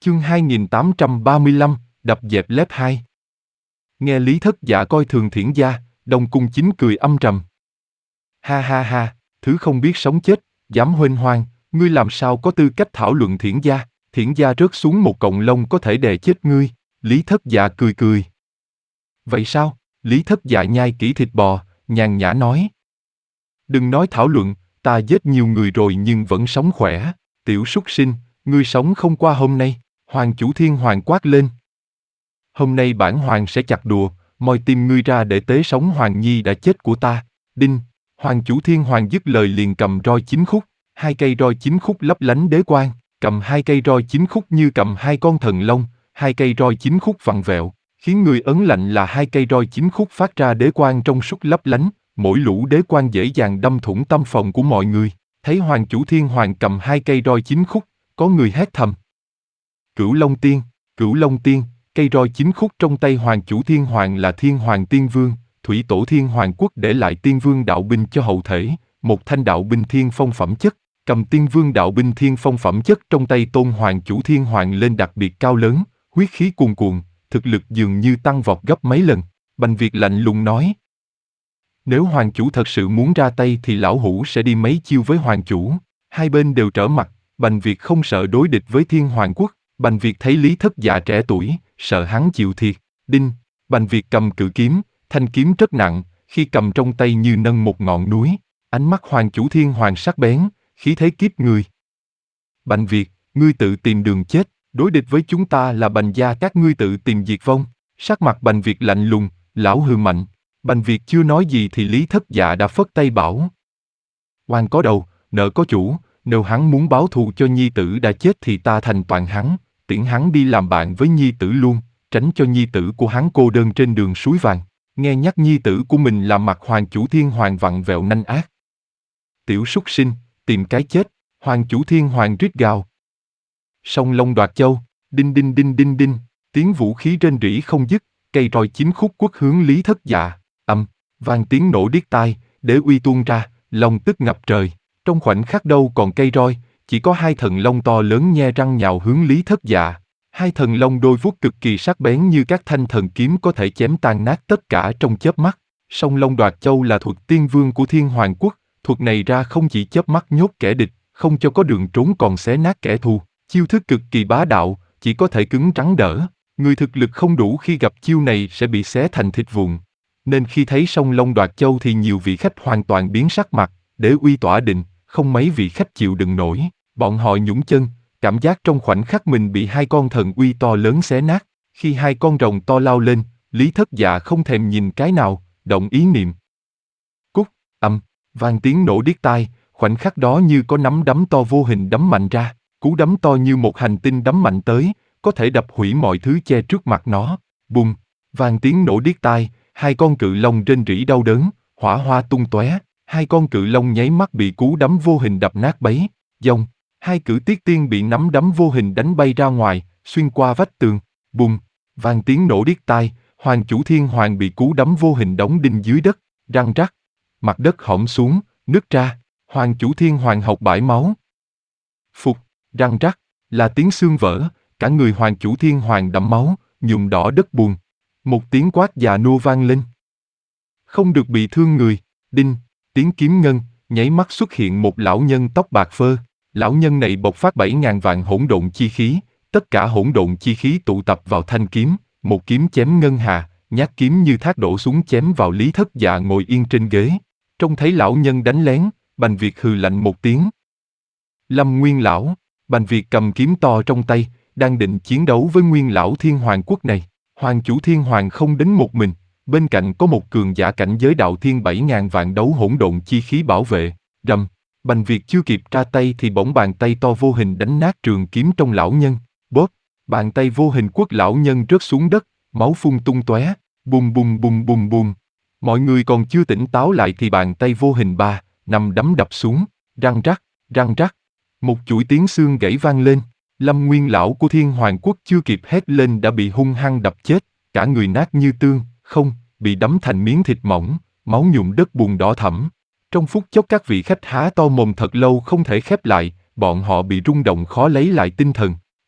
Chương 2835, đập dẹp lép 2. Nghe Lý Thất Dạ coi thường Thiển gia, Đông Cung Chính cười âm trầm. Ha ha ha, thứ không biết sống chết, dám huênh hoang, ngươi làm sao có tư cách thảo luận Thiển gia rớt xuống một cọng lông có thể đè chết ngươi. Lý Thất Dạ cười cười. Vậy sao? Lý Thất Dạ nhai kỹ thịt bò, nhàn nhã nói. Đừng nói thảo luận, ta giết nhiều người rồi nhưng vẫn sống khỏe. Tiểu súc sinh, ngươi sống không qua hôm nay. Hoàng chủ Thiên Hoàng quát lên. Hôm nay bản hoàng sẽ chặt đùa, moi tim ngươi ra để tế sống hoàng nhi đã chết của ta. Đinh, Hoàng chủ Thiên Hoàng dứt lời liền cầm roi 9 khúc, 2 cây roi 9 khúc lấp lánh đế quang, cầm 2 cây roi 9 khúc như cầm 2 con thần long, 2 cây roi 9 khúc vặn vẹo, khiến người ấn lạnh là 2 cây roi 9 khúc phát ra đế quang trong suốt lấp lánh, mỗi lũ đế quang dễ dàng đâm thủng tâm phòng của mọi người. Thấy Hoàng chủ Thiên Hoàng cầm 2 cây roi 9 khúc, có người hét thầm. Cửu Long Tiên, cây roi 9 khúc trong tay Hoàng chủ Thiên Hoàng là Thiên Hoàng Tiên Vương, Thủy Tổ Thiên Hoàng Quốc để lại Tiên Vương đạo binh cho hậu thể, một thanh đạo binh thiên phong phẩm chất, cầm Tiên Vương đạo binh thiên phong phẩm chất trong tay tôn Hoàng chủ Thiên Hoàng lên đặc biệt cao lớn, huyết khí cuồn cuộn, thực lực dường như tăng vọt gấp mấy lần. Bành Việt lạnh lùng nói. Nếu Hoàng chủ thật sự muốn ra tay thì lão hủ sẽ đi mấy chiêu với Hoàng chủ. Hai bên đều trở mặt, Bành Việt không sợ đối địch với Thiên Hoàng Quốc. Bành Việt thấy Lý Thất Dạ trẻ tuổi, sợ hắn chịu thiệt. Đinh, Bành Việt cầm cự kiếm, thanh kiếm rất nặng, khi cầm trong tay như nâng một ngọn núi. Ánh mắt Hoàng chủ Thiên Hoàng sắc bén, khí thế kiếp người. Bành Việt, ngươi tự tìm đường chết, đối địch với chúng ta là Bành gia các ngươi tự tìm diệt vong. Sắc mặt Bành Việt lạnh lùng, lão hừ mạnh. Bành Việt chưa nói gì thì Lý Thất Dạ đã phất tay bảo. Oan có đầu, nợ có chủ, nếu hắn muốn báo thù cho nhi tử đã chết thì ta thành toàn hắn, tiễn hắn đi làm bạn với nhi tử luôn, tránh cho nhi tử của hắn cô đơn trên đường suối vàng. Nghe nhắc nhi tử của mình là mặt Hoàng chủ Thiên Hoàng vặn vẹo nanh ác. Tiểu súc sinh, tìm cái chết, Hoàng chủ Thiên Hoàng rít gào. Song Long đoạt châu, đinh đinh đinh đinh đinh, tiếng vũ khí rên rỉ không dứt, cây roi 9 khúc quất hướng Lý Thất Dạ, vang tiếng nổ điếc tai, đế uy tuôn ra, long tức ngập trời. Trong khoảnh khắc đâu còn cây roi, chỉ có 2 thần long to lớn nhe răng nhào hướng Lý Thất Dạ. 2 thần long đôi vuốt cực kỳ sắc bén như các thanh thần kiếm có thể chém tan nát tất cả trong chớp mắt. Song Long đoạt châu là thuật tiên vương của Thiên Hoàng Quốc, thuật này ra không chỉ chớp mắt nhốt kẻ địch, không cho có đường trốn còn xé nát kẻ thù. Chiêu thức cực kỳ bá đạo, chỉ có thể cứng rắn đỡ. Người thực lực không đủ khi gặp chiêu này sẽ bị xé thành thịt vụn. Nên khi thấy Song Long đoạt châu thì nhiều vị khách hoàn toàn biến sắc mặt, đế uy tỏa định, không mấy vị khách chịu đựng nổi. Bọn họ nhũng chân, cảm giác trong khoảnh khắc mình bị 2 con thần uy to lớn xé nát. Khi 2 con rồng to lao lên, Lý Thất Dạ không thèm nhìn cái nào, động ý niệm. Cút, vang tiếng nổ điếc tai, khoảnh khắc đó như có nắm đấm to vô hình đấm mạnh ra, cú đấm to như một hành tinh đấm mạnh tới, có thể đập hủy mọi thứ che trước mặt nó. Bùng, vang tiếng nổ điếc tai, 2 con cự long rên rỉ đau đớn, hỏa hoa tung tóe, 2 con cự long nháy mắt bị cú đấm vô hình đập nát bấy. Dông, 2 cử tiết tiên bị nắm đấm vô hình đánh bay ra ngoài, xuyên qua vách tường. Bùng, vang tiếng nổ điếc tai, Hoàng chủ Thiên Hoàng bị cú đấm vô hình đóng đinh dưới đất, răng rắc, mặt đất hõm xuống, nứt ra, Hoàng chủ Thiên Hoàng hộc bãi máu. Phục, răng rắc, là tiếng xương vỡ, cả người Hoàng chủ Thiên Hoàng đẫm máu, nhuộm đỏ đất bùn. Một tiếng quát già nua vang lên. Không được bị thương người. Đinh, tiếng kiếm ngân, nháy mắt xuất hiện một lão nhân tóc bạc phơ. Lão nhân này bộc phát 7.000 vạn hỗn độn chi khí, tất cả hỗn độn chi khí tụ tập vào thanh kiếm, một kiếm chém ngân hà, nhát kiếm như thác đổ xuống chém vào Lý Thất Dạ ngồi yên trên ghế. Trông thấy lão nhân đánh lén, Bành Việt hừ lạnh một tiếng. Lâm Nguyên lão, Bành Việt cầm kiếm to trong tay, đang định chiến đấu với Nguyên lão Thiên Hoàng Quốc này. Hoàng chủ Thiên Hoàng không đến một mình, bên cạnh có một cường giả cảnh giới đạo thiên 7.000 vạn đấu hỗn độn chi khí bảo vệ. Rầm, Bành Việt chưa kịp ra tay thì bỗng bàn tay to vô hình đánh nát trường kiếm trong lão nhân. Bóp, bàn tay vô hình quất lão nhân rớt xuống đất, máu phun tung tóe. Bùm bùm bùm bùm bùm. Mọi người còn chưa tỉnh táo lại thì bàn tay vô hình 3-5 đấm đập xuống, răng rắc, một chuỗi tiếng xương gãy vang lên. Lâm Nguyên lão của Thiên Hoàng Quốc chưa kịp hét lên đã bị hung hăng đập chết, cả người nát như tương, bị đấm thành miếng thịt mỏng, máu nhuộm đất bùn đỏ thẫm. Trong phút chốc các vị khách há to mồm thật lâu không thể khép lại, bọn họ bị rung động khó lấy lại tinh thần.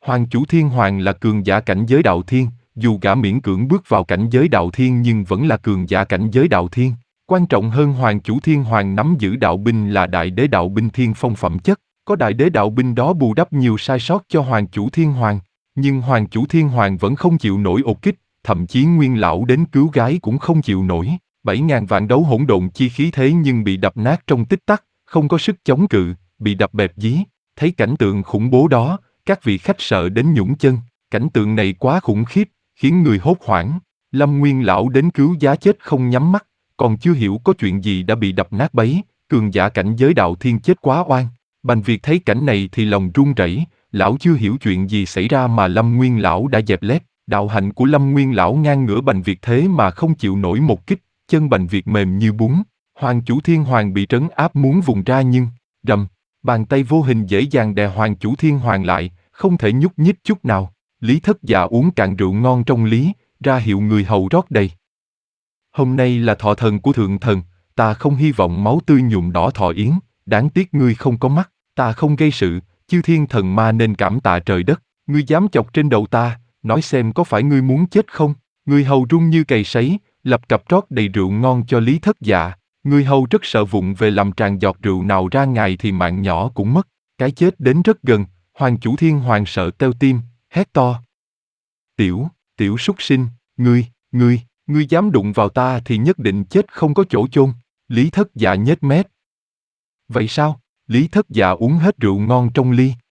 Hoàng Chủ Thiên Hoàng là cường giả cảnh giới đạo thiên, dù gã miễn cưỡng bước vào cảnh giới đạo thiên nhưng vẫn là cường giả cảnh giới đạo thiên. Quan trọng hơn Hoàng Chủ Thiên Hoàng nắm giữ đạo binh là Đại Đế đạo binh thiên phong phẩm chất, có Đại Đế đạo binh đó bù đắp nhiều sai sót cho Hoàng Chủ Thiên Hoàng. Nhưng Hoàng Chủ Thiên Hoàng vẫn không chịu nổi ột kích, thậm chí Nguyên Lão đến cứu gái cũng không chịu nổi. 7.000 vạn đấu hỗn độn chi khí thế nhưng bị đập nát trong tích tắc, không có sức chống cự, bị đập bẹp dí. Thấy cảnh tượng khủng bố đó, các vị khách sợ đến nhũn chân. Cảnh tượng này quá khủng khiếp, khiến người hốt hoảng. Lâm Nguyên Lão đến cứu giá chết không nhắm mắt, còn chưa hiểu có chuyện gì đã bị đập nát bấy, cường giả cảnh giới đạo thiên chết quá oan. Bành Việt thấy cảnh này thì lòng run rẩy, lão chưa hiểu chuyện gì xảy ra mà Lâm Nguyên Lão đã dẹp lép. Đạo hạnh của Lâm Nguyên Lão ngang ngửa Bành Việt thế mà không chịu nổi một kích, chân Bành Việt mềm như bún. Hoàng Chủ Thiên Hoàng bị trấn áp muốn vùng ra nhưng, rầm, bàn tay vô hình dễ dàng đè Hoàng Chủ Thiên Hoàng lại, không thể nhúc nhích chút nào. Lý Thất Dạ uống cạn rượu ngon trong lý, ra hiệu người hầu rót đầy. Hôm nay là thọ thần của thượng thần, ta không hy vọng máu tươi nhuộm đỏ thọ yến, đáng tiếc ngươi không có mắt, ta không gây sự, chư thiên thần ma nên cảm tạ trời đất, ngươi dám chọc trên đầu ta, nói xem có phải ngươi muốn chết không? Người hầu run như cầy sấy, lập cập rót đầy rượu ngon cho Lý Thất Dạ, người hầu rất sợ vụng về làm tràn giọt rượu nào ra ngài thì mạng nhỏ cũng mất, cái chết đến rất gần, Hoàng Chủ Thiên Hoàng sợ teo tim, hét to. Tiểu súc sinh, ngươi dám đụng vào ta thì nhất định chết không có chỗ chôn. Lý Thất Dạ nhếch mép. Vậy sao? Lý Thất Dạ uống hết rượu ngon trong ly,